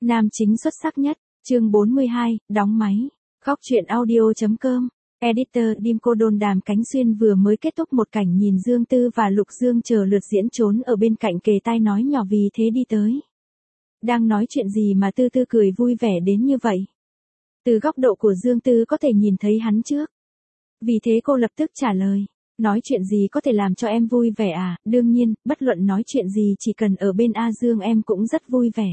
Nam chính xuất sắc nhất, chương 42, đóng máy. Góc truyện audio.com. Editor Dim Cô Đôn. Đàm Cánh Xuyên vừa mới kết thúc một cảnh nhìn Dương Tư và Lục Dương chờ lượt diễn trốn ở bên cạnh kề tai nói nhỏ vì thế đi tới. Đang nói chuyện gì mà Tư Tư cười vui vẻ đến như vậy? Từ góc độ của Dương Tư có thể nhìn thấy hắn trước. Vì thế cô lập tức trả lời. Nói chuyện gì có thể làm cho em vui vẻ à? Đương nhiên, bất luận nói chuyện gì chỉ cần ở bên A Dương em cũng rất vui vẻ.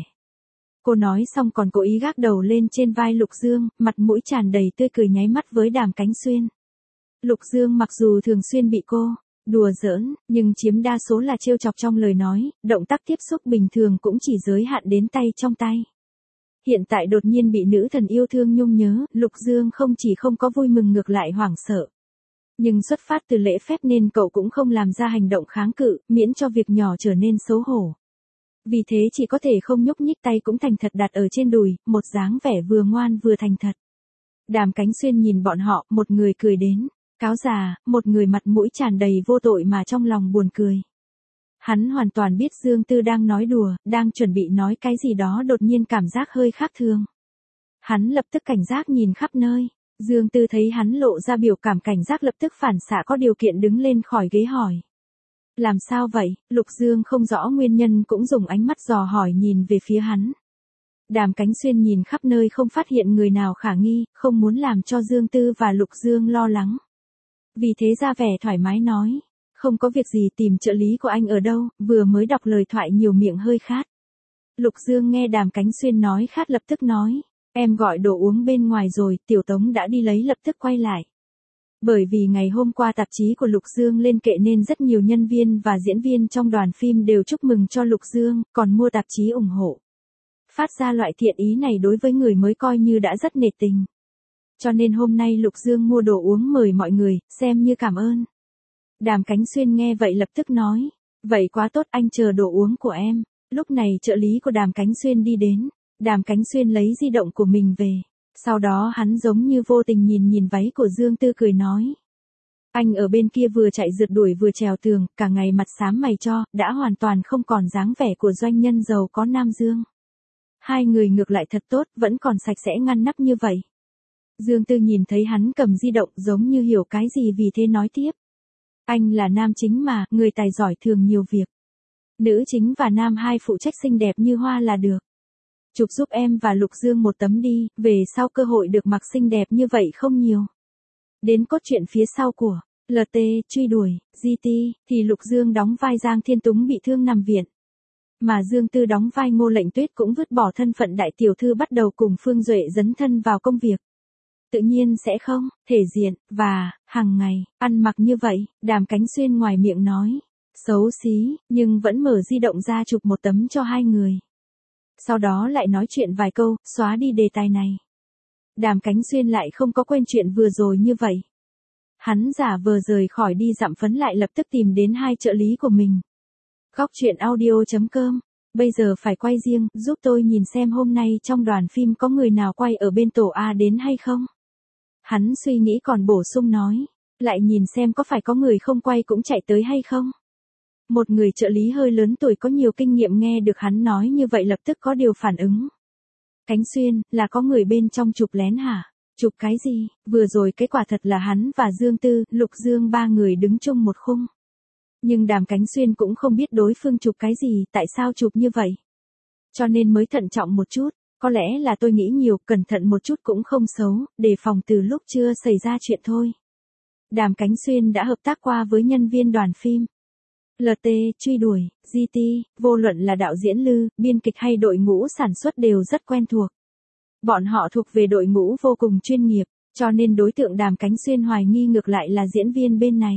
Cô nói xong còn cố ý gác đầu lên trên vai Lục Dương, mặt mũi tràn đầy tươi cười nháy mắt với Đàm Cánh Xuyên. Lục Dương mặc dù thường xuyên bị cô đùa giỡn, nhưng chiếm đa số là trêu chọc trong lời nói, động tác tiếp xúc bình thường cũng chỉ giới hạn đến tay trong tay. Hiện tại đột nhiên bị nữ thần yêu thương nhung nhớ, Lục Dương không chỉ không có vui mừng ngược lại hoảng sợ. Nhưng xuất phát từ lễ phép nên cậu cũng không làm ra hành động kháng cự, miễn cho việc nhỏ trở nên xấu hổ. Vì thế chỉ có thể không nhúc nhích tay cũng thành thật đặt ở trên đùi, một dáng vẻ vừa ngoan vừa thành thật. Đàm Cánh Xuyên nhìn bọn họ, một người cười đến cáo già, một người mặt mũi tràn đầy vô tội mà trong lòng buồn cười. Hắn hoàn toàn biết Dương Tư đang nói đùa, đang chuẩn bị nói cái gì đó đột nhiên cảm giác hơi khác thường. Hắn lập tức cảnh giác nhìn khắp nơi. Dương Tư thấy hắn lộ ra biểu cảm cảnh giác lập tức phản xạ có điều kiện đứng lên khỏi ghế hỏi. Làm sao vậy? Lục Dương không rõ nguyên nhân cũng dùng ánh mắt dò hỏi nhìn về phía hắn. Đàm Cánh Xuyên nhìn khắp nơi không phát hiện người nào khả nghi, không muốn làm cho Dương Tư và Lục Dương lo lắng. Vì thế ra vẻ thoải mái nói. Không có việc gì, tìm trợ lý của anh ở đâu, vừa mới đọc lời thoại nhiều miệng hơi khát. Lục Dương nghe Đàm Cánh Xuyên nói khát lập tức nói. Em gọi đồ uống bên ngoài rồi, Tiểu Tống đã đi lấy lập tức quay lại. Bởi vì ngày hôm qua tạp chí của Lục Dương lên kệ nên rất nhiều nhân viên và diễn viên trong đoàn phim đều chúc mừng cho Lục Dương, còn mua tạp chí ủng hộ. Phát ra loại thiện ý này đối với người mới coi như đã rất nể tình. Cho nên hôm nay Lục Dương mua đồ uống mời mọi người, xem như cảm ơn. Đàm Cánh Xuyên nghe vậy lập tức nói. Vậy quá tốt, anh chờ đồ uống của em. Lúc này trợ lý của Đàm Cánh Xuyên đi đến. Đàm Cánh Xuyên lấy di động của mình về. Sau đó hắn giống như vô tình nhìn váy của Dương Tư cười nói. Anh ở bên kia vừa chạy rượt đuổi vừa trèo tường, cả ngày mặt xám mày cho, đã hoàn toàn không còn dáng vẻ của doanh nhân giàu có Nam Dương. Hai người ngược lại thật tốt, vẫn còn sạch sẽ ngăn nắp như vậy. Dương Tư nhìn thấy hắn cầm di động giống như hiểu cái gì vì thế nói tiếp. Anh là nam chính mà, người tài giỏi thường nhiều việc. Nữ chính và nam hai phụ trách xinh đẹp như hoa là được. Chụp giúp em và Lục Dương một tấm đi, về sau cơ hội được mặc xinh đẹp như vậy không nhiều. Đến cốt truyện phía sau của LT, truy đuổi, GT, thì Lục Dương đóng vai Giang Thiên Túng bị thương nằm viện. Mà Dương Tư đóng vai Ngô Lệnh Tuyết cũng vứt bỏ thân phận đại tiểu thư bắt đầu cùng Phương Duệ dấn thân vào công việc. Tự nhiên sẽ không, thể diện, và, hàng ngày, ăn mặc như vậy, Đàm Cánh Xuyên ngoài miệng nói. Xấu xí, nhưng vẫn mở di động ra chụp một tấm cho hai người. Sau đó lại nói chuyện vài câu, xóa đi đề tài này. Đàm Cánh Xuyên lại không có quên chuyện vừa rồi như vậy. Hắn giả vờ rời khỏi đi dặm phấn lại lập tức tìm đến hai trợ lý của mình. Góc truyện audio.com. Bây giờ phải quay riêng, giúp tôi nhìn xem hôm nay trong đoàn phim có người nào quay ở bên tổ A đến hay không. Hắn suy nghĩ còn bổ sung nói. Lại nhìn xem có phải có người không quay cũng chạy tới hay không. Một người trợ lý hơi lớn tuổi có nhiều kinh nghiệm nghe được hắn nói như vậy lập tức có điều phản ứng. Cánh Xuyên, là có người bên trong chụp lén hả? Chụp cái gì? Vừa rồi cái quả thật là hắn và Dương Tư, Lục Dương ba người đứng chung một khung. Nhưng Đàm Cánh Xuyên cũng không biết đối phương chụp cái gì, tại sao chụp như vậy. Cho nên mới thận trọng một chút, có lẽ là tôi nghĩ nhiều, cẩn thận một chút cũng không xấu, đề phòng từ lúc chưa xảy ra chuyện thôi. Đàm Cánh Xuyên đã hợp tác qua với nhân viên đoàn phim. LT, truy đuổi, GT, vô luận là đạo diễn Lư, biên kịch hay đội ngũ sản xuất đều rất quen thuộc. Bọn họ thuộc về đội ngũ vô cùng chuyên nghiệp, cho nên đối tượng Đàm Cánh Xuyên hoài nghi ngược lại là diễn viên bên này.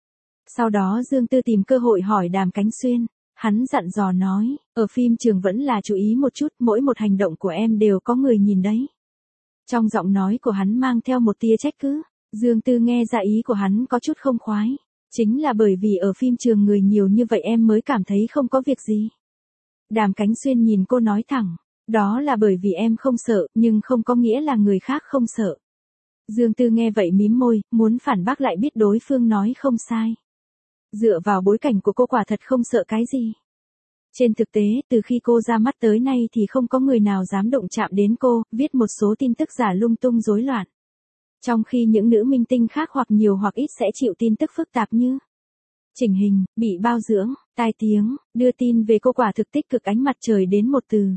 Sau đó Dương Tư tìm cơ hội hỏi Đàm Cánh Xuyên, hắn dặn dò nói, ở phim trường vẫn là chú ý một chút, mỗi một hành động của em đều có người nhìn đấy. Trong giọng nói của hắn mang theo một tia trách cứ, Dương Tư nghe ra ý của hắn có chút không khoái. Chính là bởi vì ở phim trường người nhiều như vậy em mới cảm thấy không có việc gì. Đàm Cánh Xuyên nhìn cô nói thẳng, đó là bởi vì em không sợ, nhưng không có nghĩa là người khác không sợ. Dương Tư nghe vậy mím môi, muốn phản bác lại biết đối phương nói không sai. Dựa vào bối cảnh của cô quả thật không sợ cái gì. Trên thực tế, từ khi cô ra mắt tới nay thì không có người nào dám động chạm đến cô, viết một số tin tức giả lung tung rối loạn. Trong khi những nữ minh tinh khác hoặc nhiều hoặc ít sẽ chịu tin tức phức tạp như chỉnh hình, bị bao dưỡng, tai tiếng, đưa tin về cô quả thực tích cực ánh mặt trời đến một từ.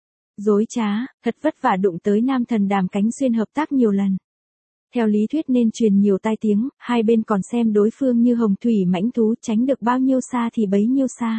Dối trá, thật vất vả đụng tới nam thần Đàm Cánh Xuyên hợp tác nhiều lần. Theo lý thuyết nên truyền nhiều tai tiếng, hai bên còn xem đối phương như hồng thủy mãnh thú, tránh được bao nhiêu xa thì bấy nhiêu xa.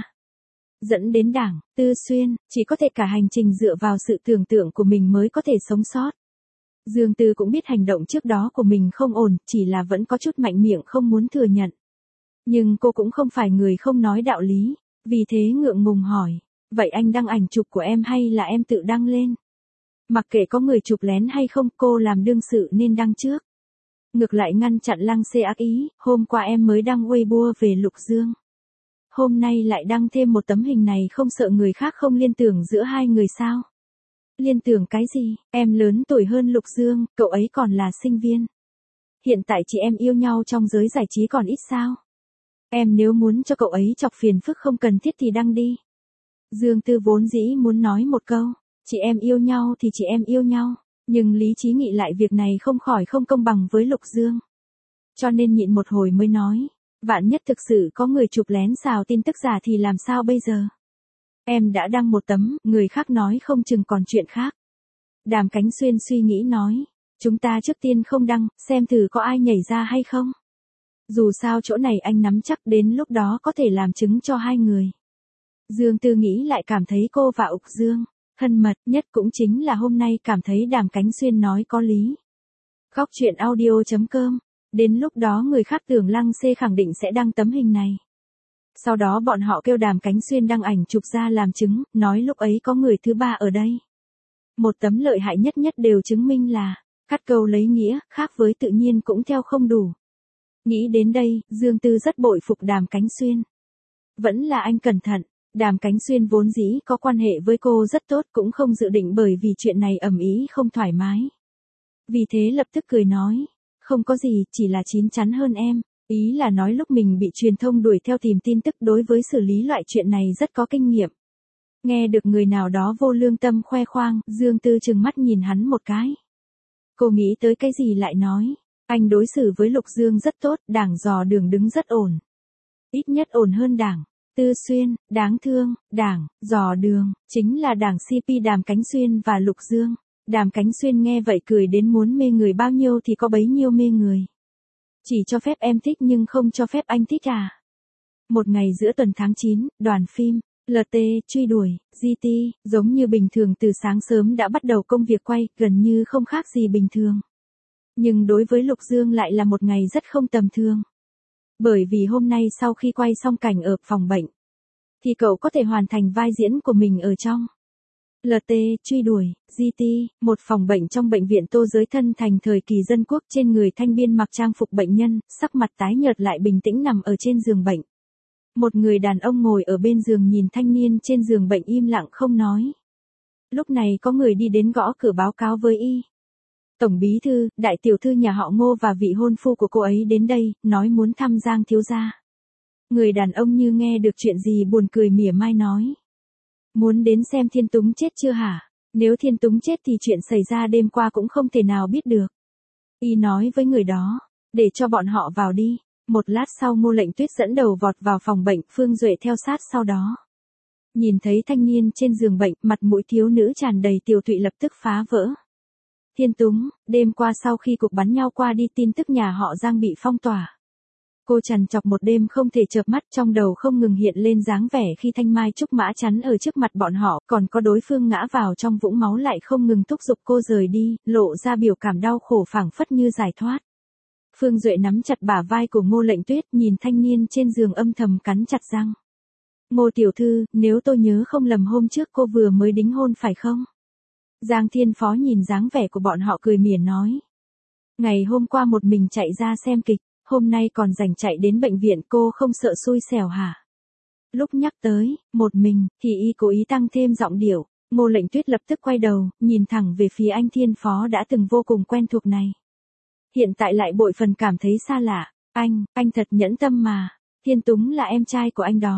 Dẫn đến Đảng, Tư Xuyên, chỉ có thể cả hành trình dựa vào sự tưởng tượng của mình mới có thể sống sót. Dương Tư cũng biết hành động trước đó của mình không ổn, chỉ là vẫn có chút mạnh miệng không muốn thừa nhận. Nhưng cô cũng không phải người không nói đạo lý, vì thế ngượng ngùng hỏi, vậy anh đăng ảnh chụp của em hay là em tự đăng lên? Mặc kệ có người chụp lén hay không, cô làm đương sự nên đăng trước. Ngược lại ngăn chặn Lăng Xê ác ý, hôm qua em mới đăng Weibo về Lục Dương. Hôm nay lại đăng thêm một tấm hình này, không sợ người khác không liên tưởng giữa hai người sao? Liên tưởng cái gì, em lớn tuổi hơn Lục Dương, cậu ấy còn là sinh viên. Hiện tại chị em yêu nhau trong giới giải trí còn ít sao? Em nếu muốn cho cậu ấy chọc phiền phức không cần thiết thì đăng đi. Dương Tư vốn dĩ muốn nói một câu, chị em yêu nhau thì chị em yêu nhau, nhưng lý trí nghĩ lại việc này không khỏi không công bằng với Lục Dương. Cho nên nhịn một hồi mới nói, vạn nhất thực sự có người chụp lén xào tin tức giả thì làm sao bây giờ? Em đã đăng một tấm, người khác nói không chừng còn chuyện khác. Đàm Cánh Xuyên suy nghĩ nói, chúng ta trước tiên không đăng, xem thử có ai nhảy ra hay không. Dù sao chỗ này anh nắm chắc, đến lúc đó có thể làm chứng cho hai người. Dương Tư nghĩ lại cảm thấy cô và Úc Dương thân mật nhất, cũng chính là hôm nay cảm thấy Đàm Cánh Xuyên nói có lý. Khóc chuyện audio.com. Đến lúc đó người khác tưởng Lăng Xê khẳng định sẽ đăng tấm hình này. Sau đó bọn họ kêu Đàm Cánh Xuyên đăng ảnh chụp ra làm chứng, nói lúc ấy có người thứ ba ở đây. Một tấm lợi hại nhất đều chứng minh là cắt câu lấy nghĩa, khác với tự nhiên cũng theo không đủ. Nghĩ đến đây, Dương Tư rất bội phục Đàm Cánh Xuyên. Vẫn là anh cẩn thận, Đàm Cánh Xuyên vốn dĩ có quan hệ với cô rất tốt, cũng không dự định bởi vì chuyện này ầm ĩ không thoải mái. Vì thế lập tức cười nói, không có gì, chỉ là chín chắn hơn em. Ý là nói lúc mình bị truyền thông đuổi theo tìm tin tức, đối với xử lý loại chuyện này rất có kinh nghiệm. Nghe được người nào đó vô lương tâm khoe khoang, Dương Tư trừng mắt nhìn hắn một cái. Cô nghĩ tới cái gì lại nói, anh đối xử với Lục Dương rất tốt, Đảng dò đường đứng rất ổn. Ít nhất ổn hơn Đảng. Tư Xuyên, đáng thương, Đảng, dò đường, chính là Đảng CP Đàm Cánh Xuyên và Lục Dương. Đàm Cánh Xuyên nghe vậy cười đến muốn mê người bao nhiêu thì có bấy nhiêu mê người. Chỉ cho phép em thích nhưng không cho phép anh thích à? Một ngày giữa tuần tháng 9, đoàn phim LT truy đuổi GT giống như bình thường từ sáng sớm đã bắt đầu công việc quay, gần như không khác gì bình thường. Nhưng đối với Lục Dương lại là một ngày rất không tầm thường. Bởi vì hôm nay sau khi quay xong cảnh ở phòng bệnh, thì cậu có thể hoàn thành vai diễn của mình ở trong LT truy đuổi GT, một phòng bệnh trong bệnh viện Tô Giới Thân Thành thời kỳ dân quốc. Trên người Thanh Biên mặc trang phục bệnh nhân, sắc mặt tái nhợt lại bình tĩnh nằm ở trên giường bệnh. Một người đàn ông ngồi ở bên giường nhìn thanh niên trên giường bệnh im lặng không nói. Lúc này có người đi đến gõ cửa báo cáo với y. Tổng bí thư, đại tiểu thư nhà họ Ngô và vị hôn phu của cô ấy đến đây, nói muốn thăm Giang thiếu gia. Người đàn ông như nghe được chuyện gì buồn cười mỉa mai nói. Muốn đến xem Thiên Túng chết chưa hả? Nếu Thiên Túng chết thì chuyện xảy ra đêm qua cũng không thể nào biết được. Y nói với người đó, để cho bọn họ vào đi. Một lát sau Ngô Lệnh Tuyết dẫn đầu vọt vào phòng bệnh, Phương Duệ theo sát sau đó. Nhìn thấy thanh niên trên giường bệnh, mặt mũi thiếu nữ tràn đầy tiều tụy lập tức phá vỡ. Thiên Túng, đêm qua sau khi cuộc bắn nhau qua đi tin tức nhà họ Giang bị phong tỏa. Cô trằn trọc một đêm không thể chợp mắt, trong đầu không ngừng hiện lên dáng vẻ khi Thanh Mai Trúc Mã chắn ở trước mặt bọn họ, còn có đối phương ngã vào trong vũng máu lại không ngừng thúc giục cô rời đi, lộ ra biểu cảm đau khổ phảng phất như giải thoát. Phương Duệ nắm chặt bả vai của Ngô Lệnh Tuyết, nhìn thanh niên trên giường âm thầm cắn chặt răng. Ngô tiểu thư, nếu tôi nhớ không lầm hôm trước cô vừa mới đính hôn phải không? Giang Thiên Phó nhìn dáng vẻ của bọn họ cười mỉa nói. Ngày hôm qua một mình chạy ra xem kịch, hôm nay còn rảnh chạy đến bệnh viện, cô không sợ xui xẻo hả? Lúc nhắc tới, một mình, thì y cố ý tăng thêm giọng điệu. Ngô Lệnh Tuyết lập tức quay đầu, nhìn thẳng về phía anh Thiên Phó đã từng vô cùng quen thuộc này. Hiện tại lại bội phần cảm thấy xa lạ. Anh thật nhẫn tâm mà. Thiên Túng là em trai của anh đó.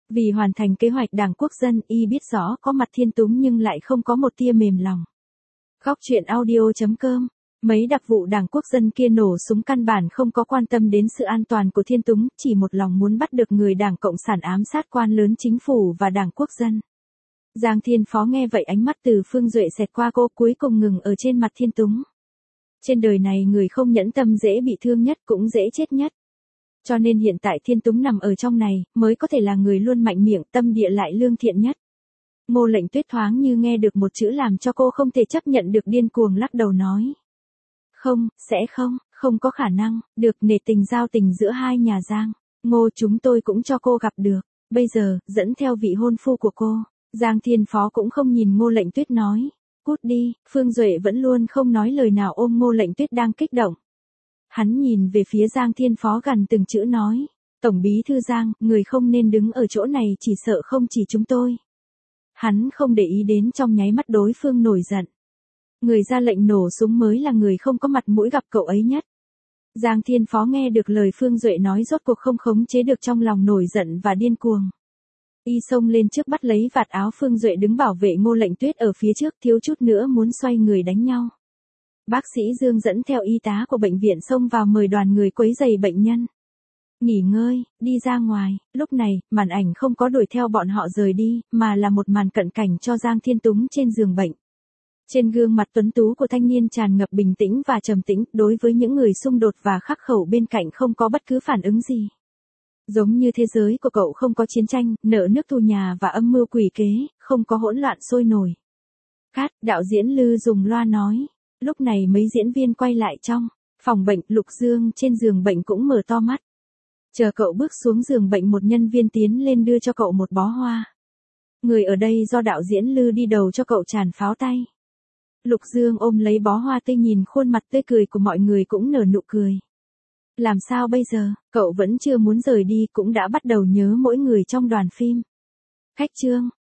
Vì hoàn thành kế hoạch Đảng Quốc dân, y biết rõ có mặt Thiên Túng nhưng lại không có một tia mềm lòng. Góc truyện audio.com. Mấy đặc vụ Đảng Quốc dân kia nổ súng căn bản không có quan tâm đến sự an toàn của Thiên Túng, chỉ một lòng muốn bắt được người Đảng Cộng sản ám sát quan lớn chính phủ và Đảng Quốc dân. Giang Thiên Phó nghe vậy ánh mắt từ Phương Duệ xẹt qua cô, cuối cùng ngừng ở trên mặt Thiên Túng. Trên đời này người không nhẫn tâm dễ bị thương nhất cũng dễ chết nhất. Cho nên hiện tại Thiên Túng nằm ở trong này, mới có thể là người luôn mạnh miệng, tâm địa lại lương thiện nhất. Ngô Lệnh Tuyết thoáng như nghe được một chữ làm cho cô không thể chấp nhận được, điên cuồng lắc đầu nói. Không, sẽ không có khả năng, được, nể tình giao tình giữa hai nhà Giang, Ngô chúng tôi cũng cho cô gặp được, bây giờ, dẫn theo vị hôn phu của cô. Giang Thiên Phó cũng không nhìn Ngô Lệnh Tuyết nói. Cút đi, Phương Duệ vẫn luôn không nói lời nào ôm Ngô Lệnh Tuyết đang kích động. Hắn nhìn về phía Giang Thiên Phó gần từng chữ nói. Tổng bí thư Giang, người không nên đứng ở chỗ này, chỉ sợ không chỉ chúng tôi. Hắn không để ý đến trong nháy mắt đối phương nổi giận. Người ra lệnh nổ súng mới là người không có mặt mũi gặp cậu ấy nhất. Giang Thiên Phó nghe được lời Phương Duệ nói rốt cuộc không khống chế được trong lòng nổi giận và điên cuồng. Y xông lên trước bắt lấy vạt áo Phương Duệ đứng bảo vệ Ngô Lệnh Tuyết ở phía trước, thiếu chút nữa muốn xoay người đánh nhau. Bác sĩ Dương dẫn theo y tá của bệnh viện xông vào mời đoàn người quấy rầy bệnh nhân. Nghỉ ngơi, đi ra ngoài. Lúc này, màn ảnh không có đuổi theo bọn họ rời đi, mà là một màn cận cảnh cho Giang Thiên Túng trên giường bệnh. Trên gương mặt tuấn tú của thanh niên tràn ngập bình tĩnh và trầm tĩnh, đối với những người xung đột và khắc khẩu bên cạnh không có bất cứ phản ứng gì. Giống như thế giới của cậu không có chiến tranh, nợ nước thù nhà và âm mưu quỷ kế, không có hỗn loạn sôi nổi. Cát, đạo diễn Lư dùng loa nói. Lúc này mấy diễn viên quay lại trong phòng bệnh, Lục Dương trên giường bệnh cũng mở to mắt. Chờ cậu bước xuống giường bệnh, một nhân viên tiến lên đưa cho cậu một bó hoa. Người ở đây do đạo diễn Lư đi đầu cho cậu tràn pháo tay. Lục Dương ôm lấy bó hoa tươi, nhìn khuôn mặt tươi cười của mọi người cũng nở nụ cười. Làm sao bây giờ, cậu vẫn chưa muốn rời đi, cũng đã bắt đầu nhớ mỗi người trong đoàn phim. Khách trương,